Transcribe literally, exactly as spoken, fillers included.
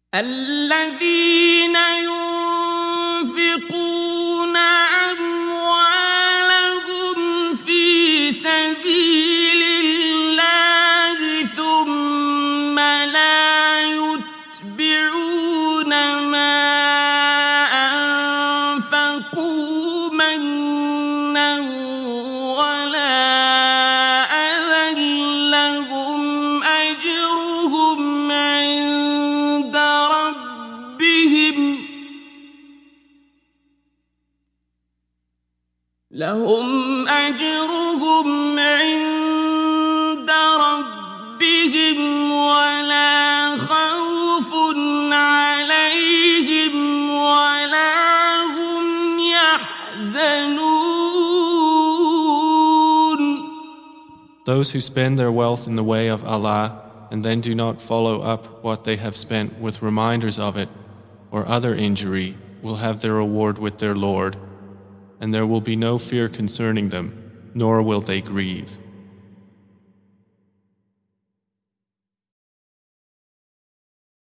الذين ينفقون أموالهم في سبيل الله ثم لا يتبعون ما أنفقوا منا ولا أذى لهم أجرهم عند ربهم لهم أجرهم عند ربهم ولا خوف عليهم ولا هم يحزنون. Those who spend their wealth in the way of Allah and then do not follow up what they have spent with reminders of it or other injury will have their reward with their Lord, and there will be no fear concerning them, nor will they grieve.